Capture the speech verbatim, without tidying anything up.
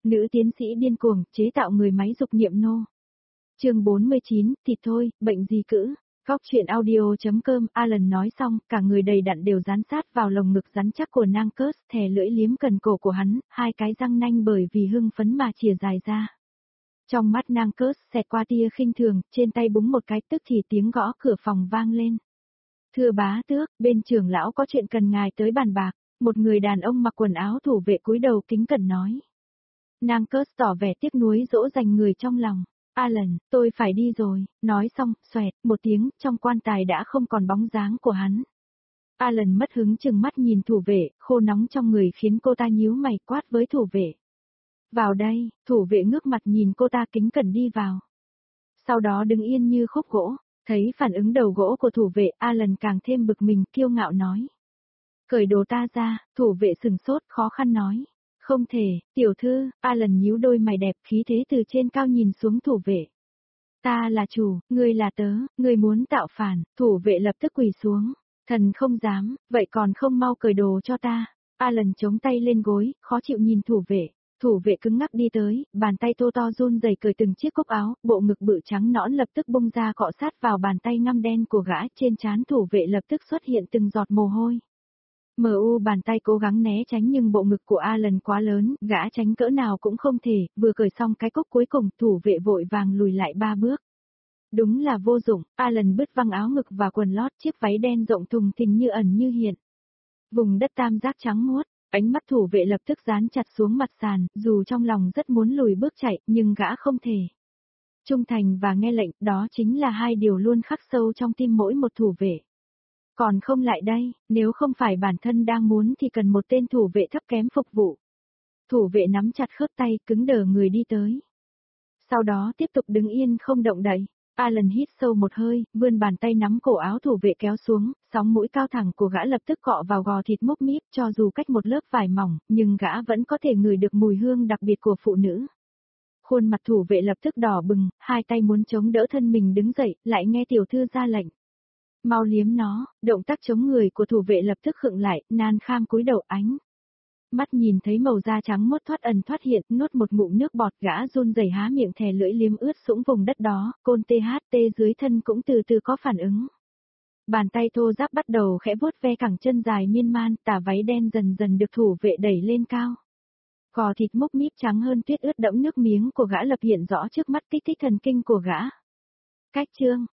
Nữ tiến sĩ điên cuồng, chế tạo người máy dục niệm nô. Chương bốn mươi chín, thịt thôi, bệnh gì cữ. Góc chuyện audio.com, Alan nói xong, cả người đầy đặn đều dán sát vào lồng ngực rắn chắc của Nankus, thè lưỡi liếm cần cổ của hắn, hai cái răng nanh bởi vì hưng phấn mà chìa dài ra. Trong mắt Nankus xẹt qua tia khinh thường, trên tay búng một cái tức thì tiếng gõ cửa phòng vang lên. Thưa bá tước, bên trưởng lão có chuyện cần ngài tới bàn bạc, một người đàn ông mặc quần áo thủ vệ cúi đầu kính cẩn nói. Nankus tỏ vẻ tiếc nuối dỗ dành người trong lòng. Alan, tôi phải đi rồi, nói xong, xoẹt, một tiếng, trong quan tài đã không còn bóng dáng của hắn. Alan mất hứng chừng mắt nhìn thủ vệ, khô nóng trong người khiến cô ta nhíu mày quát với thủ vệ. Vào đây, thủ vệ ngước mặt nhìn cô ta kính cẩn đi vào. Sau đó đứng yên như khúc gỗ, thấy phản ứng đầu gỗ của thủ vệ, Alan càng thêm bực mình, kiêu ngạo nói. Cởi đồ ta ra, thủ vệ sừng sốt, khó khăn nói. Không thể, tiểu thư, Alan nhíu đôi mày đẹp khí thế từ trên cao nhìn xuống thủ vệ. Ta là chủ, ngươi là tớ, ngươi muốn tạo phản, thủ vệ lập tức quỳ xuống. Thần không dám, vậy còn không mau cởi đồ cho ta. Alan chống tay lên gối, khó chịu nhìn thủ vệ. Thủ vệ cứng ngắc đi tới, bàn tay thô to run rẩy cởi từng chiếc cúc áo, bộ ngực bự trắng nõn lập tức bung ra cọ sát vào bàn tay ngăm đen của gã, trên trán thủ vệ lập tức xuất hiện từng giọt mồ hôi. Mờ u bàn tay cố gắng né tránh nhưng bộ ngực của Alan quá lớn, gã tránh cỡ nào cũng không thể, vừa cởi xong cái cúc cuối cùng, thủ vệ vội vàng lùi lại ba bước. Đúng là vô dụng, Alan bứt văng áo ngực và quần lót, chiếc váy đen rộng thùng thình như ẩn như hiện. Vùng đất tam giác trắng muốt, ánh mắt thủ vệ lập tức dán chặt xuống mặt sàn, dù trong lòng rất muốn lùi bước chạy, nhưng gã không thể. Trung thành và nghe lệnh, đó chính là hai điều luôn khắc sâu trong tim mỗi một thủ vệ. Còn không lại đây, nếu không phải bản thân đang muốn thì cần một tên thủ vệ thấp kém phục vụ. Thủ vệ nắm chặt khớp tay, cứng đờ người đi tới. Sau đó tiếp tục đứng yên không động đậy. Alan hít sâu một hơi, vươn bàn tay nắm cổ áo thủ vệ kéo xuống, sóng mũi cao thẳng của gã lập tức cọ vào gò thịt múc míp, cho dù cách một lớp vải mỏng, nhưng gã vẫn có thể ngửi được mùi hương đặc biệt của phụ nữ. Khuôn mặt thủ vệ lập tức đỏ bừng, hai tay muốn chống đỡ thân mình đứng dậy, lại nghe tiểu thư ra lệnh. Mau liếm nó, động tác chống người của thủ vệ lập tức khựng lại, nan kham cúi đầu ánh. Mắt nhìn thấy màu da trắng muốt thoát ẩn thoát hiện, nuốt một ngụm nước bọt, gã run rẩy há miệng thè lưỡi liếm ướt sũng vùng đất đó, côn tê hát tê dưới thân cũng từ từ có phản ứng. Bàn tay thô ráp bắt đầu khẽ vuốt ve cẳng chân dài miên man, tà váy đen dần dần được thủ vệ đẩy lên cao. Gò thịt múc míp trắng hơn tuyết ướt đẫm nước miếng của gã lập hiện rõ trước mắt, kích thích thần kinh của gã. Cách chương